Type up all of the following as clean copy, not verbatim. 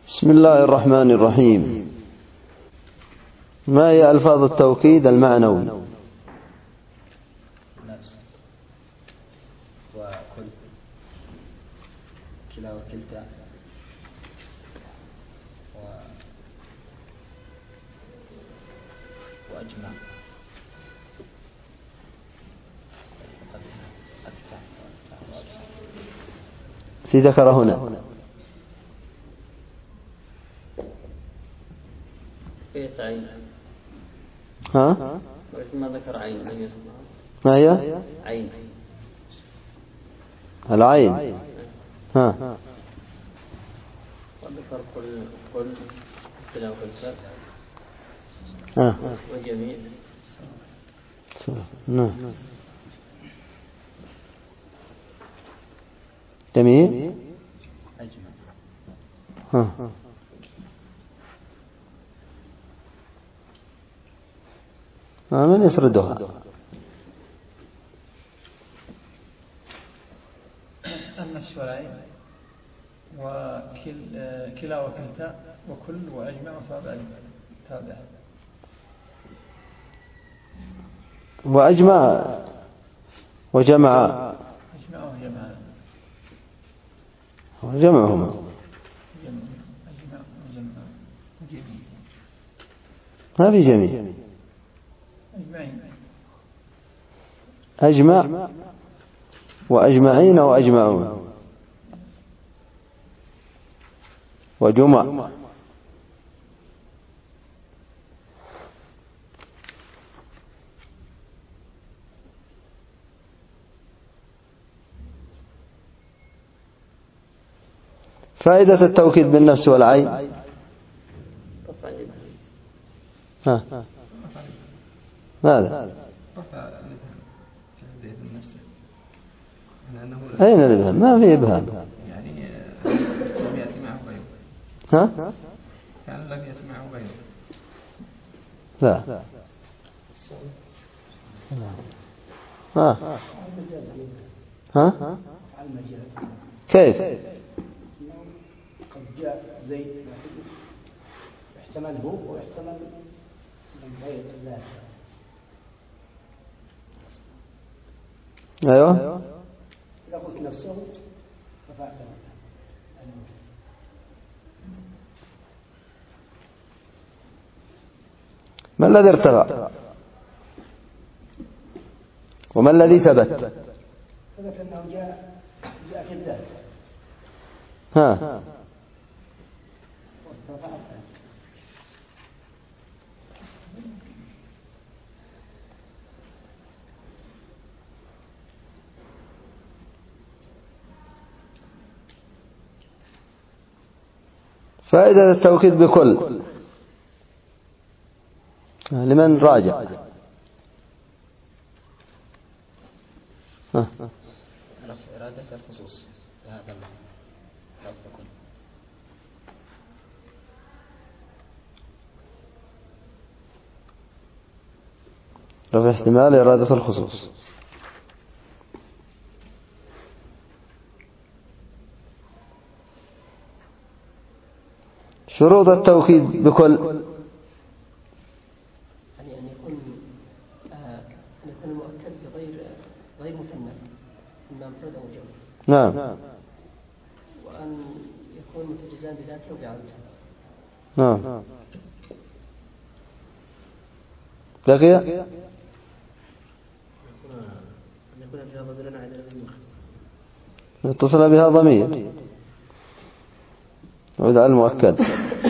بسم الله الرحمن الرحيم. ما هي ألفاظ التوكيد المعنوي؟ نفس وكل كلا وكلتا وأجمع في ذكر هنا عين. ها؟ ما ذكر عين لم يذكر. ما هي؟ عين. العين. ها؟ وذكر كل كلا وكلتا وجميع. نعم. جميع. أجمع. ها. من يسردها؟ النفس والعين وكلا وكلتا وكل وأجمع تابع وأجمع وجمع وجمعهما ما في جميع. أجمع وأجمعين وأجمعون وجمع. فائدة التوكيد بالنفس والعين. ماذا؟ أين الإبهام؟ ما في إبهام. يعني لم يأتي معه غيره. ها؟ كان لم يأتي معه غيره. لا. ها؟ ها؟ كيف؟ قد جاء زيد احتمل هو واحتمل من غير ذلك. أيوه. إذا قلت نفسه رفعت ما الذي ارتفع وما الذي ثبت؟ ثبت أنه جاء في الذات. ها؟ فائدة التوكيد بكل لمن راجع؟ رفع إرادة الخصوص بهذا اللفظ كل. رفع احتمال إرادة الخصوص. شروط التوكيد بكل يعني أن يكون المؤكد غير مثنى إما مفرد أو جمع. نعم. وأن يكون متجزان بذاته وبعرضه. نعم. بقي أن يكون فيها ضمير عائد اتصل بها ضمير وإذا المؤكد.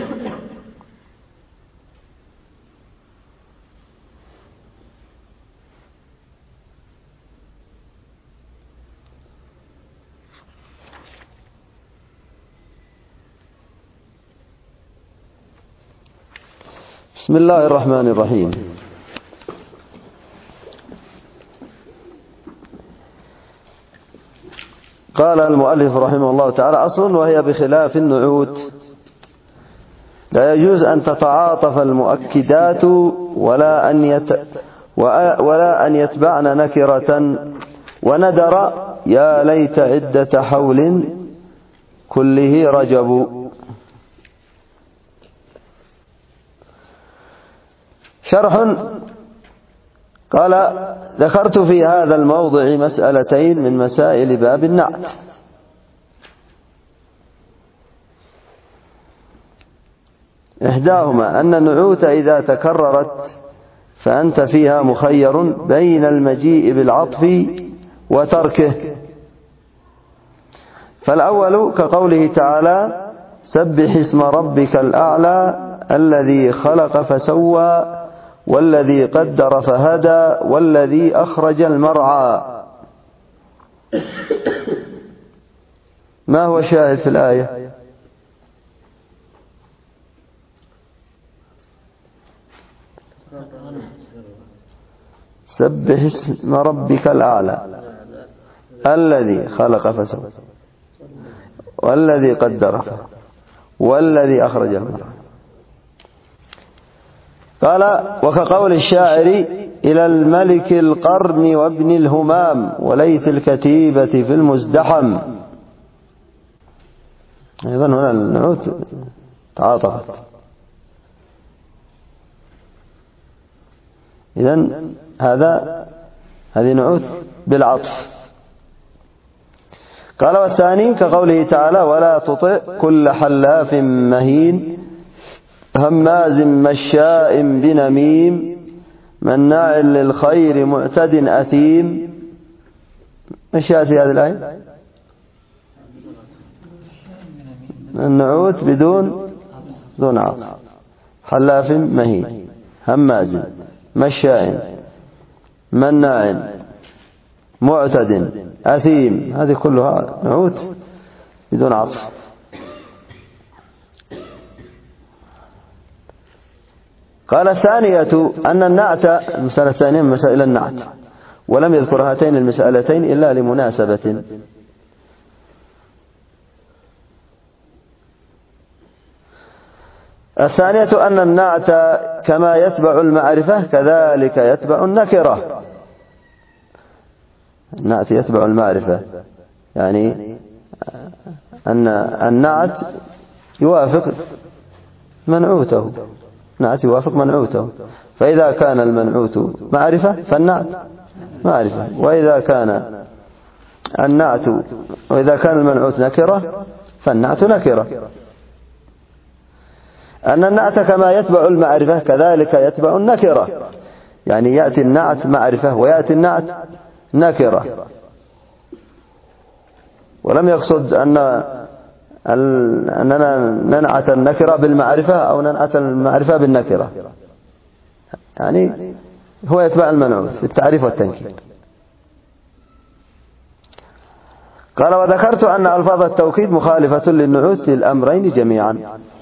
بسم الله الرحمن الرحيم. قال المؤلف رحمه الله تعالى: أصل وهي بخلاف النعوت لا يجوز أن تتعاطف المؤكدات ولا أن يتبعن نكرة وندر يا ليت عدة حول كله رجب. شرح. قال: ذكرت في هذا الموضع مسألتين من مسائل باب النعت. إحداهما أن النعوت إذا تكررت فأنت فيها مخير بين المجيء بالعطف وتركه. فالأول كقوله تعالى: سبح اسم ربك الأعلى الذي خلق فسوى والذي قدر فهدى والذي أخرج المرعى. ما هو الشاهد في الآية؟ سبح اسم ربك الأعلى الذي خلق فسوى والذي قدر والذي أخرج المرعى. قال: وكقول الشاعر: إلى الملك القرم وابن الهمام وليث الكتيبة في المزدحم. أيضا هنا النعوت تعاطفت. إذن هذه نعوت بالعطف. قال: والثاني كقوله تعالى: ولا تطع كل حلاف مهين هماز مشاء بنميم مناع للخير معتد أثيم. ايش في هذه الآية؟ النعوت دون عطف. حلاف مهين هماز مشاء مناع معتد أثيم، هذه كلها نعوت بدون عطف. قال: الثانية أن النعت، المسألة الثانية من مسائل النعت، ولم يذكر هاتين المسألتين إلا لمناسبة. الثانية أن النعت كما يتبع المعرفة كذلك يتبع النكرة. النعت يتبع المعرفة، يعني أن النعت يوافق منعوته، نعت يوافق منعوته. فإذا كان المنعوت معرفة فالنعت معرفة، وإذا كان المنعوت نكرة فالنعت نكرة. أن النعت كما يتبع المعرفة كذلك يتبع النكرة، يعني يأتي النعت معرفة ويأتي النعت نكرة. ولم يقصد أننا ننعت النكرة بالمعرفة أو ننعت المعرفة بالنكرة، يعني هو يتبع المنعوت في التعريف والتنكير. قال: وذكرت أن ألفاظ التوكيد مخالفة للنعوت في الأمرين جميعا،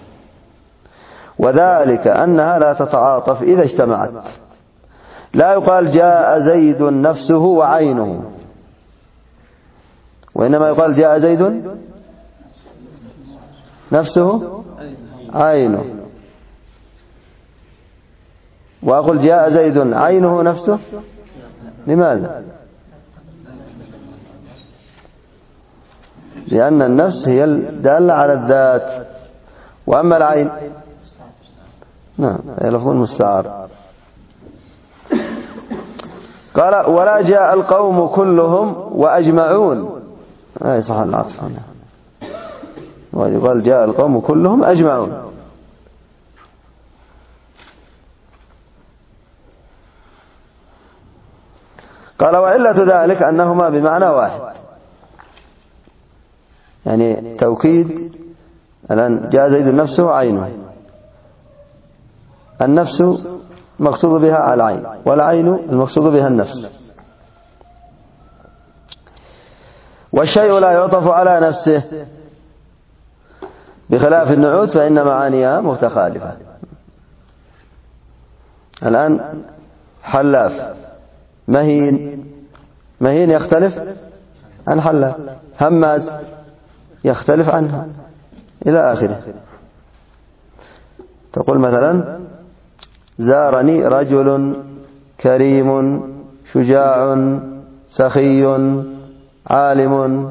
وذلك أنها لا تتعاطف إذا اجتمعت. لا يقال جاء زيد نفسه وعينه، وإنما يقال جاء زيد نفسه عينه. وأقول جاء زيد عينه نفسه، لماذا؟ لأن النفس هي الدالة على الذات، وأما العين نعم هي لفظ مستعار. قال: ولا جاء القوم كلهم وأجمعون، أي صح العطف هنا، ويقال جاء القوم كلهم أجمعون. قال: وعلة ذلك أنهما بمعنى واحد، يعني توكيد. الآن جاء زيد نفسه وعينه، النفس المقصود بها العين، والعين المقصود بها النفس. والشيء لا يعطف على نفسه بخلاف النعوت فإن معانيها متخالفة. الآن حلاف مهين يختلف عن حلاف، هماز يختلف عنها إلى آخره. تقول مثلا: زارني رجل كريم شجاع سخي عالم،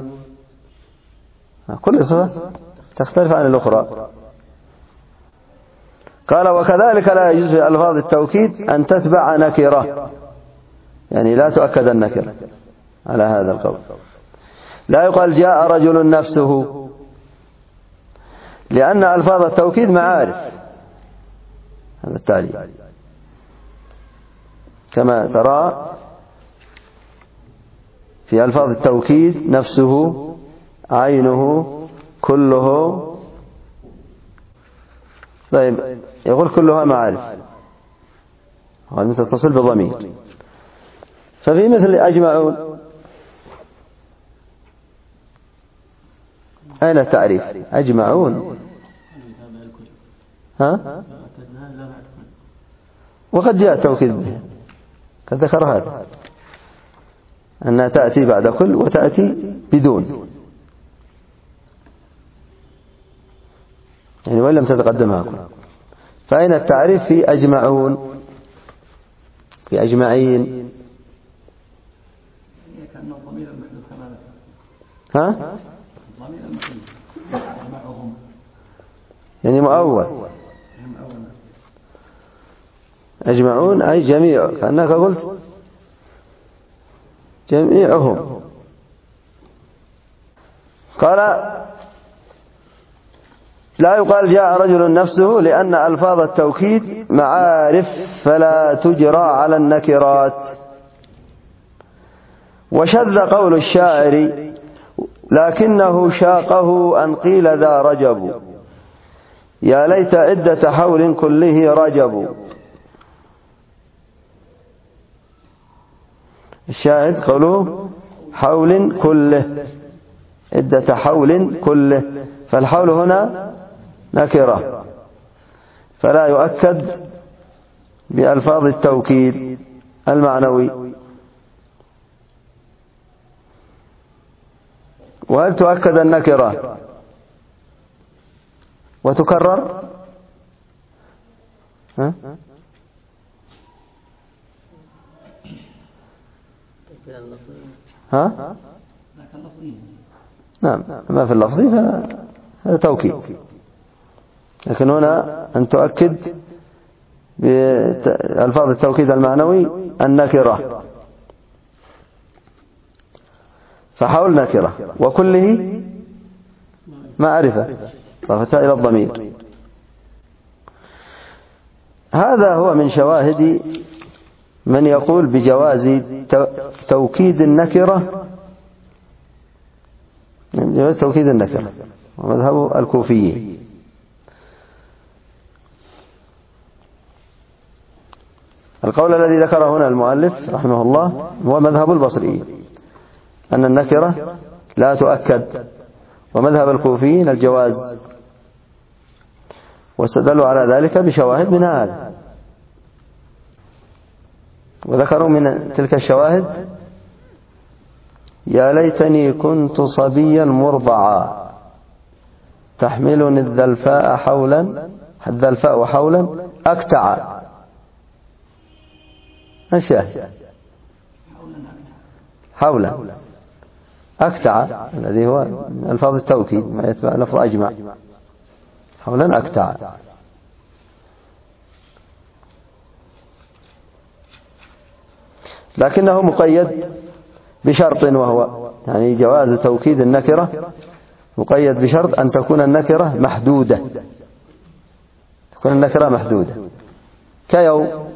كل صفة تختلف عن الأخرى. قال وكذلك لا يجوز في ألفاظ التوكيد أن تتبع نكرة، يعني لا تؤكد النكرة على هذا القول. لا يقال جاء رجل نفسه، لأن ألفاظ التوكيد معارف، هذا التعليل كما ترى في ألفاظ التوكيد نفسه، عينه، كله. طيب يقول كلها معارف والمتصل بضمير. ففي مثل أجمعون أين التعريف؟ أجمعون ها؟ وقد جاء التوكيد به، قد ذكر هذا أنها تأتي بعد كل وتأتي بدون، يعني وإن لم تتقدمها كل. فأين التعريف في أجمعون، في أجمعين؟ ها؟ يعني مؤول. أجمعون أي جميع، كأنك قلت جميعهم. قال لا يقال جاء رجل نفسه، لأن ألفاظ التوكيد معارف فلا تجرى على النكرات. وشذ قول الشاعر لكنه شاقه أن قيل ذا رجب، يا ليت عدة حول كله رجب. الشاهد قوله حول كله، عدة حول كله، فالحول هنا نكرة فلا يؤكد بألفاظ التوكيد المعنوي. وهل تؤكد النكرة وتكرر؟ ها؟ نعم، ما في اللفظي فهذا توكيد، لكن هنا أن تؤكد بألفاظ التوكيد المعنوي النكرة. فحول نكرة وكله معرفة ضافتها إلى الضمير. هذا هو من شواهد من يقول بجواز توكيد النكرة، جواز توكيد النكرة، ومذهب الكوفيين. القول الذي ذكره هنا المؤلف رحمه الله هو مذهب البصريين، أن النكرة لا تؤكد، ومذهب الكوفيين الجواز، واستدلوا على ذلك بشواهد من هذا. وذكروا من تلك الشواهد يا ليتني كنت صبيا مرضعا تحملني الذلفاء حولا أكتع. الشاهد حولا أكتع الذي هو من ألفاظ التوكيد ما يتبع لفظ أجمع، حولا أكتع. لكنه مقيد بشرط، وهو يعني جواز توكيد النكرة مقيد بشرط أن تكون النكرة محدودة، تكون النكرة محدودة كيوم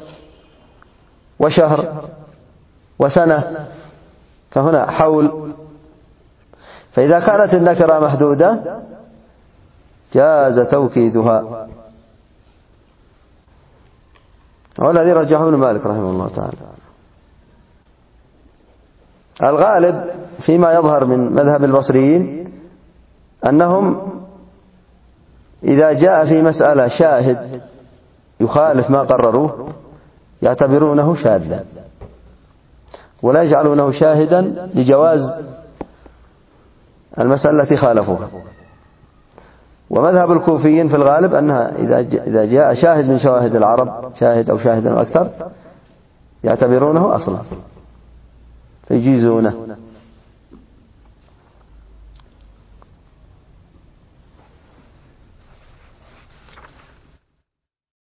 وشهر وسنة، كهنا حول. فإذا كانت النكرة محدودة جاز توكيدها، والذي رجحه ابن مالك رحمه الله تعالى. الغالب فيما يظهر من مذهب البصريين أنهم إذا جاء في مسألة شاهد يخالف ما قرروه يعتبرونه شاذا، ولا يجعلونه شاهدا لجواز المسألة التي خالفوها. ومذهب الكوفيين في الغالب أنها إذا جاء شاهد من شواهد العرب، شاهد أو شاهد أو أكثر، يعتبرونه أصلا فيجيزونه.